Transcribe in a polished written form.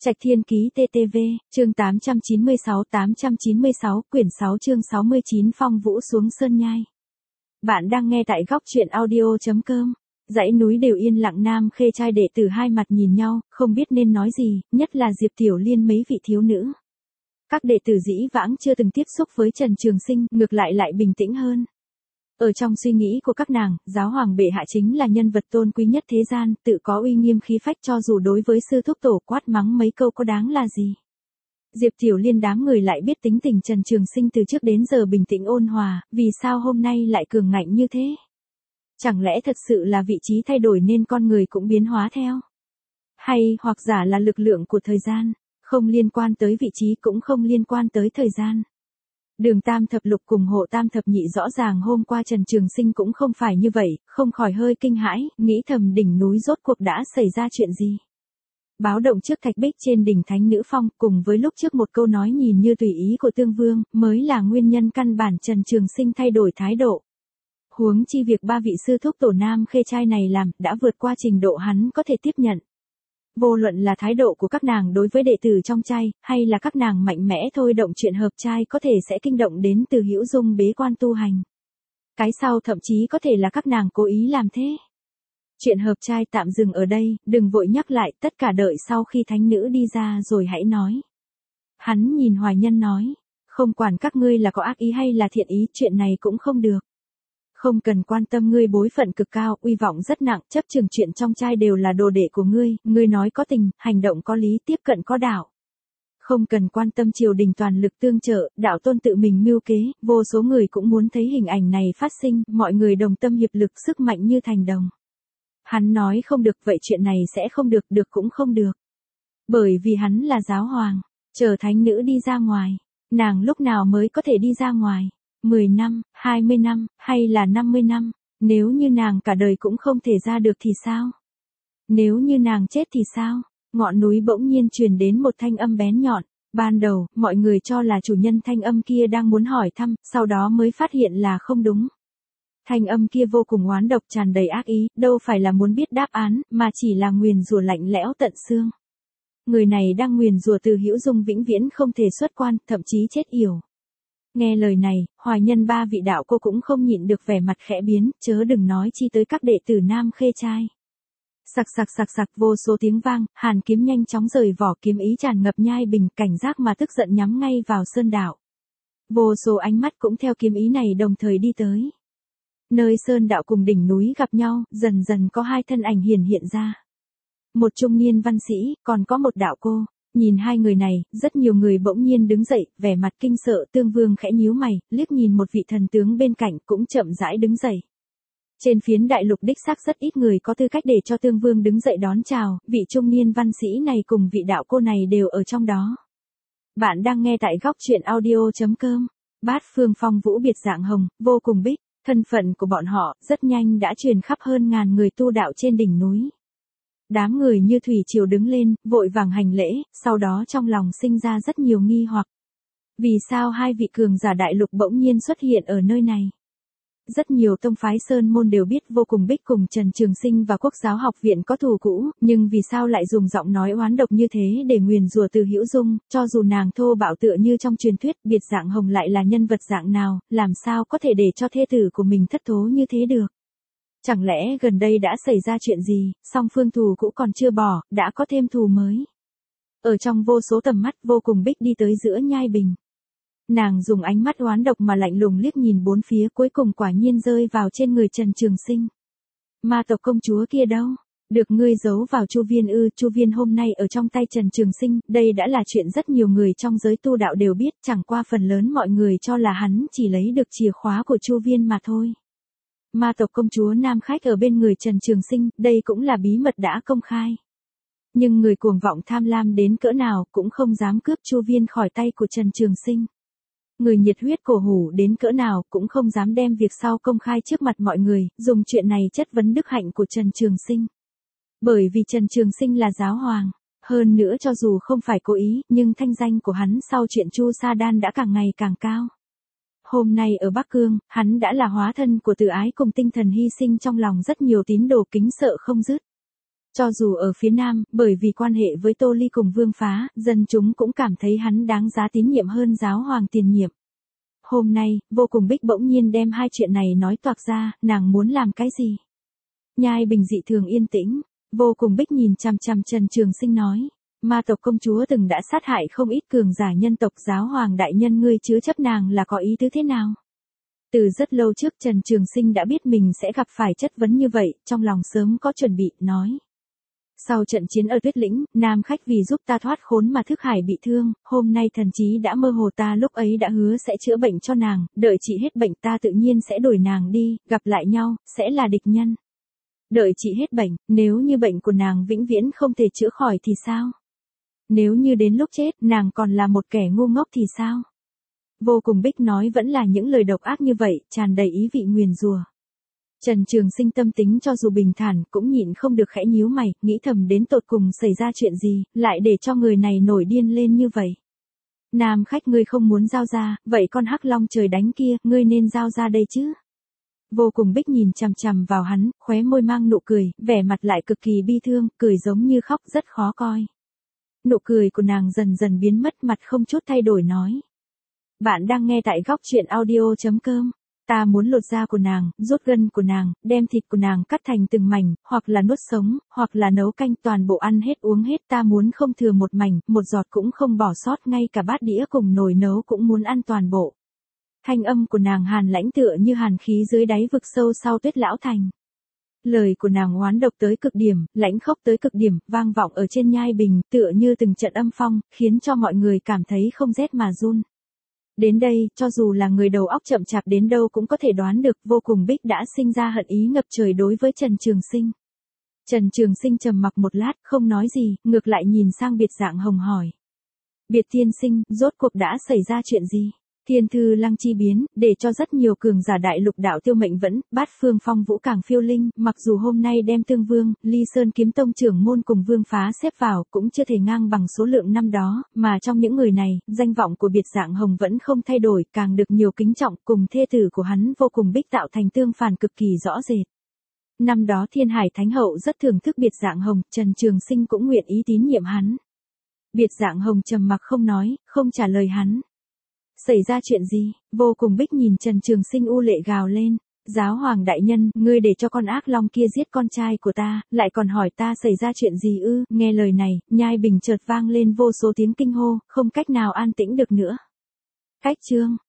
Trạch Thiên Ký TTV, chương 896, quyển 6 chương 69 Phong Vũ xuống Sơn Nhai. Bạn đang nghe tại góc truyện audio.com. Dãy núi đều yên lặng, Nam Khê trai đệ tử hai mặt nhìn nhau, không biết nên nói gì, nhất là Diệp Tiểu Liên mấy vị thiếu nữ. Các đệ tử dĩ vãng chưa từng tiếp xúc với Trần Trường Sinh, ngược lại bình tĩnh hơn. Ở trong suy nghĩ của các nàng, giáo hoàng bệ hạ chính là nhân vật tôn quý nhất thế gian, tự có uy nghiêm khí phách, cho dù đối với sư thúc tổ quát mắng mấy câu có đáng là gì. Diệp Tiểu Liên đám người lại biết tính tình Trần Trường Sinh từ trước đến giờ bình tĩnh ôn hòa, vì sao hôm nay lại cường ngạnh như thế? Chẳng lẽ thật sự là vị trí thay đổi nên con người cũng biến hóa theo? Hay hoặc giả là lực lượng của thời gian, không liên quan tới vị trí cũng không liên quan tới thời gian. Đường Tam Thập Lục cùng Hộ Tam Thập Nhị rõ ràng hôm qua Trần Trường Sinh cũng không phải như vậy, không khỏi hơi kinh hãi, nghĩ thầm đỉnh núi rốt cuộc đã xảy ra chuyện gì. Báo động trước thạch bích trên đỉnh Thánh Nữ Phong cùng với lúc trước một câu nói nhìn như tùy ý của Tương Vương mới là nguyên nhân căn bản Trần Trường Sinh thay đổi thái độ. Huống chi việc ba vị sư thúc tổ Nam Khê trai này làm đã vượt qua trình độ hắn có thể tiếp nhận. Vô luận là thái độ của các nàng đối với đệ tử trong trai, hay là các nàng mạnh mẽ thôi động chuyện hợp trai có thể sẽ kinh động đến Từ Hữu Dung bế quan tu hành. Cái sau thậm chí có thể là các nàng cố ý làm thế. Chuyện hợp trai tạm dừng ở đây, đừng vội nhắc lại, tất cả đợi sau khi thánh nữ đi ra rồi hãy nói. Hắn nhìn Hoài Nhân nói, không quản các ngươi là có ác ý hay là thiện ý, chuyện này cũng không được. Không cần quan tâm, ngươi bối phận cực cao, uy vọng rất nặng, chấp chừng chuyện trong trai đều là đồ đệ của ngươi nói có tình, hành động có lý, tiếp cận có đạo. Không cần quan tâm triều đình toàn lực tương trợ, đạo tôn tự mình mưu kế, vô số người cũng muốn thấy hình ảnh này phát sinh, mọi người đồng tâm hiệp lực, sức mạnh như thành đồng. Hắn nói không được, vậy chuyện này sẽ không được, được cũng không được. Bởi vì hắn là giáo hoàng, chờ thánh nữ đi ra ngoài, nàng lúc nào mới có thể đi ra ngoài? 10 năm, 20 năm, hay là 50 năm, nếu như nàng cả đời cũng không thể ra được thì sao? Nếu như nàng chết thì sao? Ngọn núi bỗng nhiên truyền đến một thanh âm bén nhọn, ban đầu, mọi người cho là chủ nhân thanh âm kia đang muốn hỏi thăm, sau đó mới phát hiện là không đúng. Thanh âm kia vô cùng oán độc, tràn đầy ác ý, đâu phải là muốn biết đáp án, mà chỉ là nguyền rủa lạnh lẽo tận xương. Người này đang nguyền rủa Từ Hữu Dung vĩnh viễn không thể xuất quan, thậm chí chết yểu. Nghe lời này, Hoài Nhân ba vị đạo cô cũng không nhịn được vẻ mặt khẽ biến, chớ đừng nói chi tới các đệ tử Nam Khê trai. Sặc, vô số tiếng vang, hàn kiếm nhanh chóng rời vỏ, kiếm ý tràn ngập nhai bình, cảnh giác mà tức giận nhắm ngay vào sơn đạo. Vô số ánh mắt cũng theo kiếm ý này đồng thời đi tới. Nơi sơn đạo cùng đỉnh núi gặp nhau, dần dần có hai thân ảnh hiện ra. Một trung niên văn sĩ, còn có một đạo cô. Nhìn hai người này, rất nhiều người bỗng nhiên đứng dậy, vẻ mặt kinh sợ. Tương Vương khẽ nhíu mày, liếc nhìn một vị thần tướng bên cạnh cũng chậm rãi đứng dậy. Trên phiến đại lục đích xác rất ít người có tư cách để cho Tương Vương đứng dậy đón chào, vị trung niên văn sĩ này cùng vị đạo cô này đều ở trong đó. Bạn đang nghe tại góc truyện audio.com. Bát phương phong vũ biệt dạng hồng, vô cùng bích, thân phận của bọn họ rất nhanh đã truyền khắp hơn ngàn người tu đạo trên đỉnh núi. Đám người như thủy triều đứng lên, vội vàng hành lễ, sau đó trong lòng sinh ra rất nhiều nghi hoặc. Vì sao hai vị cường giả đại lục bỗng nhiên xuất hiện ở nơi này? Rất nhiều tông phái sơn môn đều biết vô cùng bích cùng Trần Trường Sinh và Quốc giáo học viện có thù cũ, nhưng vì sao lại dùng giọng nói oán độc như thế để nguyền rủa Từ Hữu Dung, cho dù nàng thô bạo tựa như trong truyền thuyết, biệt dạng hồng lại là nhân vật dạng nào, làm sao có thể để cho thê tử của mình thất thố như thế được? Chẳng lẽ gần đây đã xảy ra chuyện gì, song phương thù cũ còn chưa bỏ, đã có thêm thù mới. Ở trong vô số tầm mắt, vô cùng bích đi tới giữa nhai bình. Nàng dùng ánh mắt oán độc mà lạnh lùng liếc nhìn bốn phía, cuối cùng quả nhiên rơi vào trên người Trần Trường Sinh. Ma tộc công chúa kia đâu? Được ngươi giấu vào Chu Viên ư? Chu Viên hôm nay ở trong tay Trần Trường Sinh, đây đã là chuyện rất nhiều người trong giới tu đạo đều biết, chẳng qua phần lớn mọi người cho là hắn chỉ lấy được chìa khóa của Chu Viên mà thôi. Ma tộc công chúa nam khách ở bên người Trần Trường Sinh, đây cũng là bí mật đã công khai. Nhưng người cuồng vọng tham lam đến cỡ nào cũng không dám cướp Chu Viên khỏi tay của Trần Trường Sinh. Người nhiệt huyết cổ hủ đến cỡ nào cũng không dám đem việc sau công khai trước mặt mọi người, dùng chuyện này chất vấn đức hạnh của Trần Trường Sinh. Bởi vì Trần Trường Sinh là giáo hoàng, hơn nữa cho dù không phải cố ý, nhưng thanh danh của hắn sau chuyện Chu Sa Đan đã càng ngày càng cao. Hôm nay ở Bắc Cương, hắn đã là hóa thân của từ ái cùng tinh thần hy sinh trong lòng rất nhiều tín đồ kính sợ không dứt. Cho dù ở phía Nam, bởi vì quan hệ với Tô Ly cùng Vương Phá, dân chúng cũng cảm thấy hắn đáng giá tín nhiệm hơn giáo hoàng tiền nhiệm. Hôm nay, Vô Cùng Bích bỗng nhiên đem hai chuyện này nói toạc ra, nàng muốn làm cái gì? Nhai Bình dị thường yên tĩnh, Vô Cùng Bích nhìn chằm chằm Trần Trường Sinh nói. Ma tộc công chúa từng đã sát hại không ít cường giả nhân tộc, giáo hoàng đại nhân ngươi chứa chấp nàng là có ý tứ thế nào? Từ rất lâu trước Trần Trường Sinh đã biết mình sẽ gặp phải chất vấn như vậy, trong lòng sớm có chuẩn bị, nói. Sau trận chiến ở Tuyết Lĩnh, nam khách vì giúp ta thoát khốn mà thức hải bị thương, hôm nay thần trí đã mơ hồ, ta lúc ấy đã hứa sẽ chữa bệnh cho nàng, đợi trị hết bệnh ta tự nhiên sẽ đuổi nàng đi, gặp lại nhau, sẽ là địch nhân. Đợi trị hết bệnh, nếu như bệnh của nàng vĩnh viễn không thể chữa khỏi thì sao? Nếu như đến lúc chết, nàng còn là một kẻ ngu ngốc thì sao? Vô Cùng Bích nói vẫn là những lời độc ác như vậy, tràn đầy ý vị nguyền rủa. Trần Trường Sinh tâm tính cho dù bình thản, cũng nhịn không được khẽ nhíu mày, nghĩ thầm đến tột cùng xảy ra chuyện gì, lại để cho người này nổi điên lên như vậy. Nam khách ngươi không muốn giao ra, vậy con hắc long trời đánh kia, ngươi nên giao ra đây chứ. Vô Cùng Bích nhìn chằm chằm vào hắn, khóe môi mang nụ cười, vẻ mặt lại cực kỳ bi thương, cười giống như khóc rất khó coi. Nụ cười của nàng dần dần biến mất, mặt không chút thay đổi nói. Bạn đang nghe tại góc truyện audio.com. Ta muốn lột da của nàng, rút gân của nàng, đem thịt của nàng cắt thành từng mảnh, hoặc là nuốt sống, hoặc là nấu canh, toàn bộ ăn hết uống hết, ta muốn không thừa một mảnh, một giọt cũng không bỏ sót, ngay cả bát đĩa cùng nồi nấu cũng muốn ăn toàn bộ. Thanh âm của nàng hàn lãnh tựa như hàn khí dưới đáy vực sâu sau Tuyết Lão Thành. Lời của nàng oán độc tới cực điểm, lãnh khốc tới cực điểm, vang vọng ở trên Nhai Bình, tựa như từng trận âm phong, khiến cho mọi người cảm thấy không rét mà run. Đến đây, cho dù là người đầu óc chậm chạp đến đâu cũng có thể đoán được, Vô Cùng Bích đã sinh ra hận ý ngập trời đối với Trần Trường Sinh. Trần Trường Sinh trầm mặc một lát, không nói gì, ngược lại nhìn sang Biệt Dạng Hồng hỏi. Biệt tiên sinh, rốt cuộc đã xảy ra chuyện gì? Thiên thư lăng chi biến, để cho rất nhiều cường giả đại lục đạo tiêu mệnh vẫn, bát phương phong vũ càng phiêu linh, mặc dù hôm nay đem Tương Vương, Ly Sơn kiếm tông trưởng môn cùng Vương Phá xếp vào, cũng chưa thể ngang bằng số lượng năm đó, mà trong những người này, danh vọng của Biệt Dạng Hồng vẫn không thay đổi, càng được nhiều kính trọng, cùng thê tử của hắn Vô Cùng Bích tạo thành tương phản cực kỳ rõ rệt. Năm đó Thiên Hải Thánh Hậu rất thưởng thức Biệt Dạng Hồng, Trần Trường Sinh cũng nguyện ý tín nhiệm hắn. Biệt Dạng Hồng trầm mặc không nói, không trả lời hắn. Xảy ra chuyện gì? Vô Cùng Bích nhìn Trần Trường Sinh u lệ gào lên. Giáo hoàng đại nhân, ngươi để cho con ác long kia giết con trai của ta, lại còn hỏi ta xảy ra chuyện gì ư? Nghe lời này, Nhai Bình chợt vang lên vô số tiếng kinh hô, không cách nào an tĩnh được nữa. Cách chương